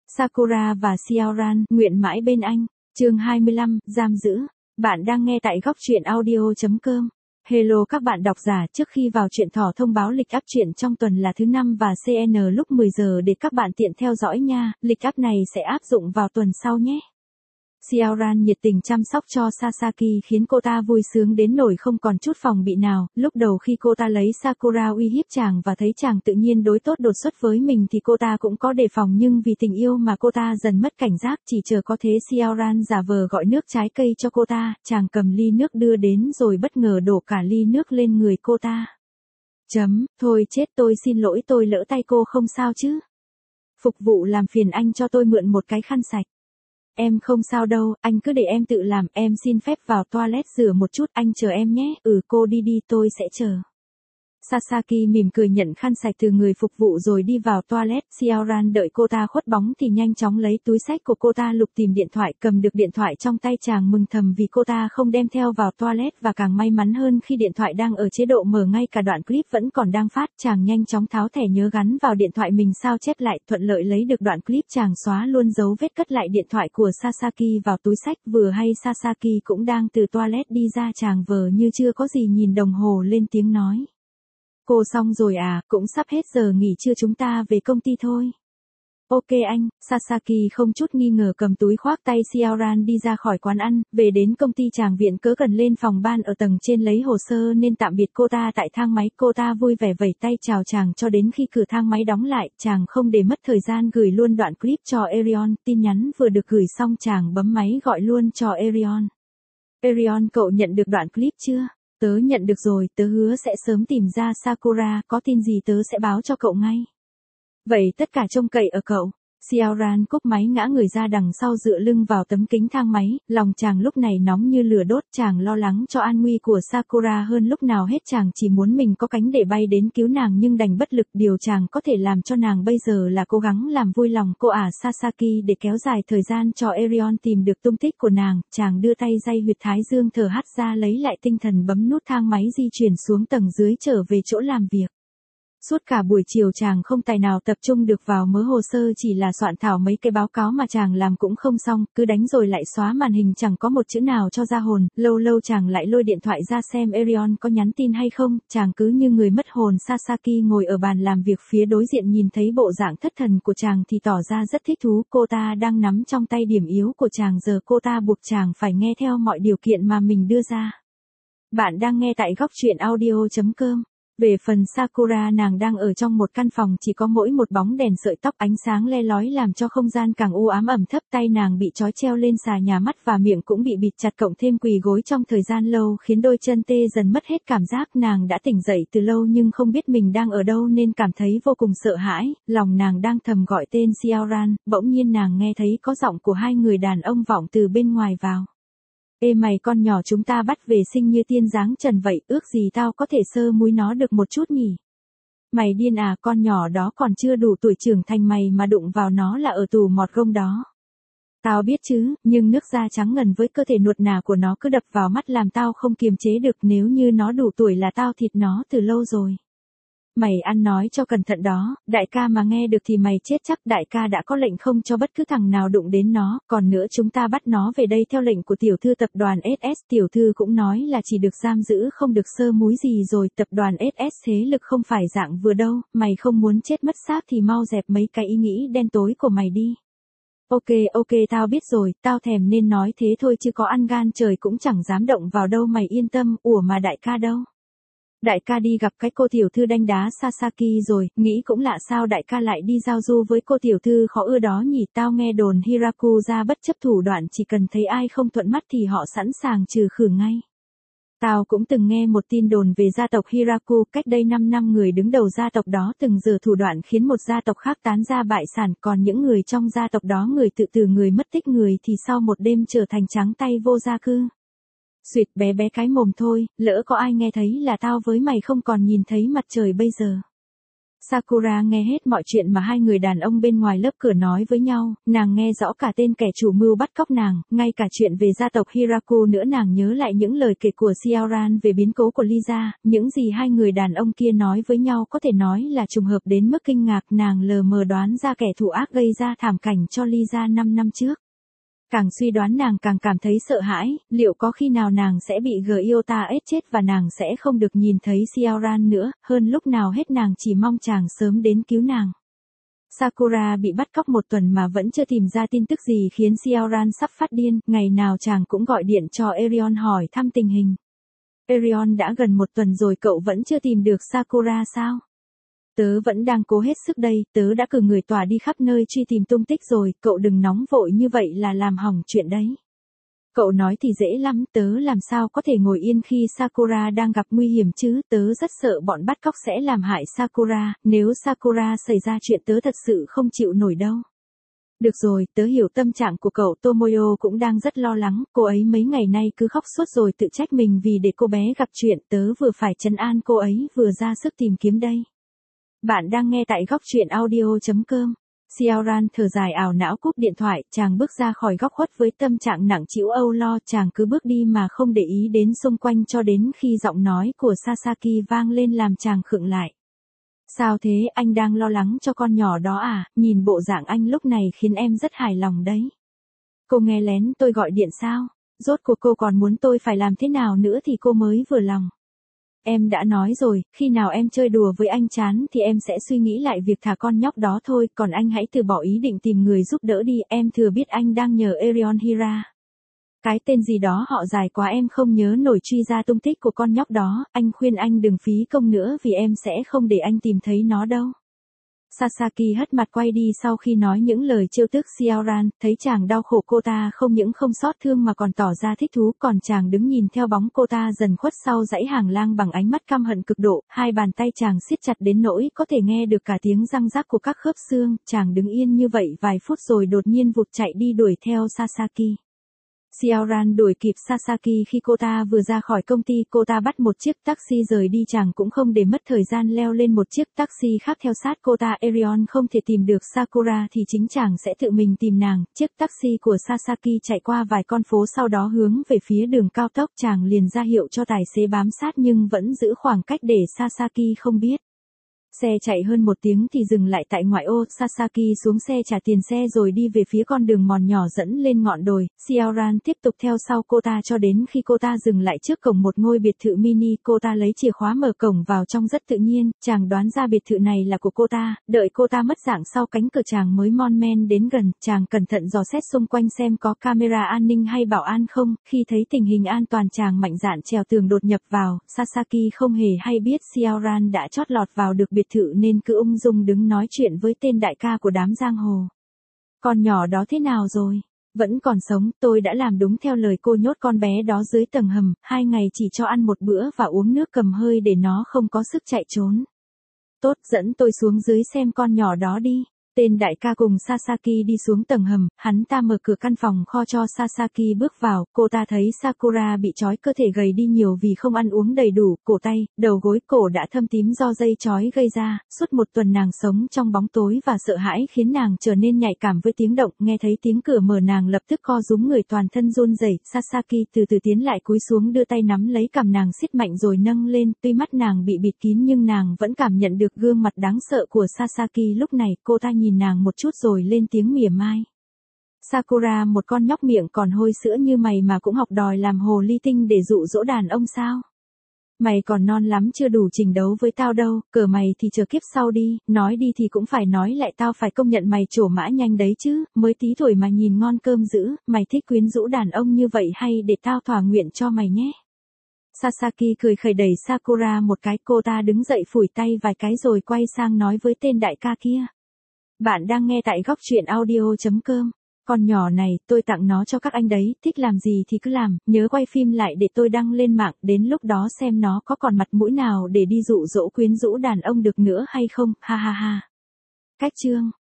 Sakura và Xiaoran, nguyện mãi bên anh. Chương 25, giam giữ. Bạn đang nghe tại góc truyện audio.com. Hello các bạn độc giả, trước khi vào truyện thỏ thông báo lịch up truyện trong tuần là thứ 5 và CN lúc 10 giờ để các bạn tiện theo dõi nha. Lịch up này sẽ áp dụng vào tuần sau nhé. Xiaoran nhiệt tình chăm sóc cho Sasaki khiến cô ta vui sướng đến nỗi không còn chút phòng bị nào. Lúc đầu khi cô ta lấy Sakura uy hiếp chàng và thấy chàng tự nhiên đối tốt đột xuất với mình thì cô ta cũng có đề phòng, nhưng vì tình yêu mà cô ta dần mất cảnh giác. Chỉ chờ có thế Xiaoran giả vờ gọi nước trái cây cho cô ta, chàng cầm ly nước đưa đến rồi bất ngờ đổ cả ly nước lên người cô ta. Thôi chết, tôi xin lỗi, tôi lỡ tay, cô không sao chứ? Phục vụ làm phiền anh cho tôi mượn một cái khăn sạch. Em không sao đâu, anh cứ để em tự làm, em xin phép vào toilet rửa một chút, anh chờ em nhé. Cô đi đi, tôi sẽ chờ. Sasaki mỉm cười nhận khăn sạch từ người phục vụ rồi đi vào toilet. Xiaoran đợi cô ta khuất bóng thì nhanh chóng lấy túi xách của cô ta lục tìm điện thoại, cầm được điện thoại trong tay chàng mừng thầm vì cô ta không đem theo vào toilet, và càng may mắn hơn khi điện thoại đang ở chế độ mở, ngay cả đoạn clip vẫn còn đang phát. Chàng nhanh chóng tháo thẻ nhớ gắn vào điện thoại mình sao chép lại, thuận lợi lấy được đoạn clip. Chàng xóa luôn dấu vết, cất lại điện thoại của Sasaki vào túi xách. Vừa hay Sasaki cũng đang từ toilet đi ra, chàng vờ như chưa có gì nhìn đồng hồ lên tiếng nói. Cô xong rồi à, cũng sắp hết giờ nghỉ trưa, chúng ta về công ty thôi. Ok anh. Sasaki không chút nghi ngờ cầm túi khoác tay Xiaoran đi ra khỏi quán ăn. Về đến công ty chàng viện cớ cần lên phòng ban ở tầng trên lấy hồ sơ nên tạm biệt cô ta tại thang máy. Cô ta vui vẻ vẫy tay chào chàng cho đến khi cửa thang máy đóng lại. Chàng không để mất thời gian gửi luôn đoạn clip cho Erion. Tin nhắn vừa được gửi xong chàng bấm máy gọi luôn cho Erion. Erion, cậu nhận được đoạn clip chưa? Tớ nhận được rồi, tớ hứa sẽ sớm tìm ra Sakura, có tin gì tớ sẽ báo cho cậu ngay. Vậy tất cả trông cậy ở cậu. Xiaoran cúp máy ngã người ra đằng sau dựa lưng vào tấm kính thang máy, lòng chàng lúc này nóng như lửa đốt. Chàng lo lắng cho an nguy của Sakura hơn lúc nào hết, chàng chỉ muốn mình có cánh để bay đến cứu nàng nhưng đành bất lực. Điều chàng có thể làm cho nàng bây giờ là cố gắng làm vui lòng cô Sasaki để kéo dài thời gian cho Erion tìm được tung tích của nàng. Chàng đưa tay day huyệt thái dương thở hắt ra lấy lại tinh thần, bấm nút thang máy di chuyển xuống tầng dưới trở về chỗ làm việc. Suốt cả buổi chiều chàng không tài nào tập trung được vào mớ hồ sơ, chỉ là soạn thảo mấy cái báo cáo mà chàng làm cũng không xong, cứ đánh rồi lại xóa màn hình, chẳng có một chữ nào cho ra hồn. Lâu lâu chàng lại lôi điện thoại ra xem Erion có nhắn tin hay không. Chàng cứ như người mất hồn. Sasaki ngồi ở bàn làm việc phía đối diện nhìn thấy bộ dạng thất thần của chàng thì tỏ ra rất thích thú. Cô ta đang nắm trong tay điểm yếu của chàng, giờ cô ta buộc chàng phải nghe theo mọi điều kiện mà mình đưa ra. Bạn đang nghe tại góc truyện audio.com. Về phần Sakura, nàng đang ở trong một căn phòng chỉ có mỗi một bóng đèn sợi tóc, ánh sáng le lói làm cho không gian càng u ám ẩm thấp. Tay nàng bị trói treo lên xà nhà, mắt và miệng cũng bị bịt chặt, cộng thêm quỳ gối trong thời gian lâu khiến đôi chân tê dần mất hết cảm giác. Nàng đã tỉnh dậy từ lâu nhưng không biết mình đang ở đâu nên cảm thấy vô cùng sợ hãi. Lòng nàng đang thầm gọi tên Xiaoran, bỗng nhiên nàng nghe thấy có giọng của hai người đàn ông vọng từ bên ngoài vào. Ê mày, con nhỏ chúng ta bắt về sinh như tiên dáng trần vậy, ước gì tao có thể sơ múi nó được một chút nhỉ? Mày điên à, con nhỏ đó còn chưa đủ tuổi trưởng thành, mày mà đụng vào nó là ở tù mọt gông đó. Tao biết chứ, nhưng nước da trắng ngần với cơ thể nuột nà của nó cứ đập vào mắt làm tao không kiềm chế được. Nếu như nó đủ tuổi là tao thịt nó từ lâu rồi. Mày ăn nói cho cẩn thận đó, đại ca mà nghe được thì mày chết chắc. Đại ca đã có lệnh không cho bất cứ thằng nào đụng đến nó, còn nữa chúng ta bắt nó về đây theo lệnh của tiểu thư tập đoàn SS. Tiểu thư cũng nói là chỉ được giam giữ không được sơ múi gì rồi. Tập đoàn SS thế lực không phải dạng vừa đâu, mày không muốn chết mất xác thì mau dẹp mấy cái ý nghĩ đen tối của mày đi. Ok, tao biết rồi, tao thèm nên nói thế thôi chứ có ăn gan trời cũng chẳng dám động vào đâu, mày yên tâm. Ủa mà đại ca đâu? Đại ca đi gặp cái cô tiểu thư đanh đá Sasaki rồi, nghĩ cũng lạ sao đại ca lại đi giao du với cô tiểu thư khó ưa đó nhỉ. Tao nghe đồn Hiraku ra bất chấp thủ đoạn, chỉ cần thấy ai không thuận mắt thì họ sẵn sàng trừ khử ngay. Tao cũng từng nghe một tin đồn về gia tộc Hiraku, cách đây 5 năm người đứng đầu gia tộc đó từng giở thủ đoạn khiến một gia tộc khác tán gia bại sản, còn những người trong gia tộc đó người tự tử, người mất tích người thì sau một đêm trở thành trắng tay vô gia cư. Xuyệt, bé cái mồm thôi, lỡ có ai nghe thấy là tao với mày không còn nhìn thấy mặt trời bây giờ. Sakura nghe hết mọi chuyện mà hai người đàn ông bên ngoài lớp cửa nói với nhau, nàng nghe rõ cả tên kẻ chủ mưu bắt cóc nàng, ngay cả chuyện về gia tộc Hiraku nữa. Nàng nhớ lại những lời kể của Xiaoran về biến cố của Lisa, những gì hai người đàn ông kia nói với nhau có thể nói là trùng hợp đến mức kinh ngạc. Nàng lờ mờ đoán ra kẻ thủ ác gây ra thảm cảnh cho Lisa 5 năm trước. Càng suy đoán nàng càng cảm thấy sợ hãi, liệu có khi nào nàng sẽ bị Gyota ết chết và nàng sẽ không được nhìn thấy Xiaoran nữa, hơn lúc nào hết nàng chỉ mong chàng sớm đến cứu nàng. Sakura bị bắt cóc 1 tuần mà vẫn chưa tìm ra tin tức gì khiến Xiaoran sắp phát điên, ngày nào chàng cũng gọi điện cho Erion hỏi thăm tình hình. Erion đã gần 1 tuần rồi cậu vẫn chưa tìm được Sakura sao? Tớ vẫn đang cố hết sức đây, tớ đã cử người tỏa đi khắp nơi truy tìm tung tích rồi, cậu đừng nóng vội như vậy là làm hỏng chuyện đấy. Cậu nói thì dễ lắm, tớ làm sao có thể ngồi yên khi Sakura đang gặp nguy hiểm chứ, tớ rất sợ bọn bắt cóc sẽ làm hại Sakura, nếu Sakura xảy ra chuyện tớ thật sự không chịu nổi đâu. Được rồi, tớ hiểu tâm trạng của cậu. Tomoyo cũng đang rất lo lắng, cô ấy mấy ngày nay cứ khóc suốt rồi tự trách mình vì để cô bé gặp chuyện, tớ vừa phải trấn an cô ấy vừa ra sức tìm kiếm đây. Bạn đang nghe tại góc truyện audio.com. Xiaoran thở dài ảo não cúp điện thoại, chàng bước ra khỏi góc khuất với tâm trạng nặng trĩu âu lo, chàng cứ bước đi mà không để ý đến xung quanh cho đến khi giọng nói của Sasaki vang lên làm chàng khựng lại. Sao thế, anh đang lo lắng cho con nhỏ đó à, nhìn bộ dạng anh lúc này khiến em rất hài lòng đấy. Cô nghe lén tôi gọi điện sao? Rốt cuộc cô còn muốn tôi phải làm thế nào nữa thì cô mới vừa lòng. Em đã nói rồi, khi nào em chơi đùa với anh chán thì em sẽ suy nghĩ lại việc thả con nhóc đó thôi, còn anh hãy từ bỏ ý định tìm người giúp đỡ đi, em thừa biết anh đang nhờ Erion Hira. Cái tên gì đó họ dài quá em không nhớ nổi truy ra tung tích của con nhóc đó, anh khuyên anh đừng phí công nữa vì em sẽ không để anh tìm thấy nó đâu. Sasaki hất mặt quay đi sau khi nói những lời trêu tức Xiaoran, thấy chàng đau khổ cô ta không những không xót thương mà còn tỏ ra thích thú, còn chàng đứng nhìn theo bóng cô ta dần khuất sau dãy hàng lang bằng ánh mắt căm hận cực độ, hai bàn tay chàng siết chặt đến nỗi có thể nghe được cả tiếng răng rắc của các khớp xương, chàng đứng yên như vậy vài phút rồi đột nhiên vụt chạy đi đuổi theo Sasaki. Xiaoran đuổi kịp Sasaki khi cô ta vừa ra khỏi công ty, cô ta bắt một chiếc taxi rời đi, chàng cũng không để mất thời gian leo lên một chiếc taxi khác theo sát cô ta. Erion không thể tìm được Sakura thì chính chàng sẽ tự mình tìm nàng. Chiếc taxi của Sasaki chạy qua vài con phố sau đó hướng về phía đường cao tốc, chàng liền ra hiệu cho tài xế bám sát nhưng vẫn giữ khoảng cách để Sasaki không biết. Xe chạy hơn 1 tiếng thì dừng lại tại ngoại ô, Sasaki xuống xe trả tiền xe rồi đi về phía con đường mòn nhỏ dẫn lên ngọn đồi. Xiaoran tiếp tục theo sau cô ta cho đến khi cô ta dừng lại trước cổng một ngôi biệt thự mini, cô ta lấy chìa khóa mở cổng vào trong rất tự nhiên, chàng đoán ra biệt thự này là của cô ta, đợi cô ta mất dạng sau cánh cửa chàng mới mon men đến gần, chàng cẩn thận dò xét xung quanh xem có camera an ninh hay bảo an không, khi thấy tình hình an toàn chàng mạnh dạn trèo tường đột nhập vào. Sasaki không hề hay biết Xiaoran đã chót lọt vào được biệt thự nên cứ ung dung đứng nói chuyện với tên đại ca của đám giang hồ. Con nhỏ đó thế nào rồi? Vẫn còn sống, tôi đã làm đúng theo lời cô, nhốt con bé đó dưới tầng hầm, 2 ngày chỉ cho ăn một bữa và uống nước cầm hơi để nó không có sức chạy trốn. Tốt, dẫn tôi xuống dưới xem con nhỏ đó đi. Tên đại ca cùng Sasaki đi xuống tầng hầm, hắn ta mở cửa căn phòng kho cho Sasaki bước vào, cô ta thấy Sakura bị trói, cơ thể gầy đi nhiều vì không ăn uống đầy đủ, cổ tay, đầu gối, cổ đã thâm tím do dây trói gây ra, suốt 1 tuần nàng sống trong bóng tối và sợ hãi khiến nàng trở nên nhạy cảm với tiếng động, nghe thấy tiếng cửa mở nàng lập tức co rúm người, toàn thân run rẩy. Sasaki từ từ tiến lại cúi xuống đưa tay nắm lấy cằm nàng siết mạnh rồi nâng lên, tuy mắt nàng bị bịt kín nhưng nàng vẫn cảm nhận được gương mặt đáng sợ của Sasaki lúc này, cô ta nhìn nàng một chút rồi lên tiếng mỉa mai. Sakura, một con nhóc miệng còn hôi sữa như mày mà cũng học đòi làm hồ ly tinh để dụ dỗ đàn ông sao? Mày còn non lắm, chưa đủ trình đấu với tao đâu, cờ mày thì chờ kiếp sau đi, nói đi thì cũng phải nói lại, tao phải công nhận mày trổ mã nhanh đấy chứ, mới tí tuổi mà nhìn ngon cơm dữ, mày thích quyến rũ đàn ông như vậy hay để tao thỏa nguyện cho mày nhé. Sasaki cười khẩy đẩy Sakura một cái, cô ta đứng dậy phủi tay vài cái rồi quay sang nói với tên đại ca kia. Bạn đang nghe tại góc truyện audio.com. Con nhỏ này, tôi tặng nó cho các anh đấy, thích làm gì thì cứ làm, nhớ quay phim lại để tôi đăng lên mạng, đến lúc đó xem nó có còn mặt mũi nào để đi dụ dỗ quyến rũ đàn ông được nữa hay không, ha ha ha. Cách chương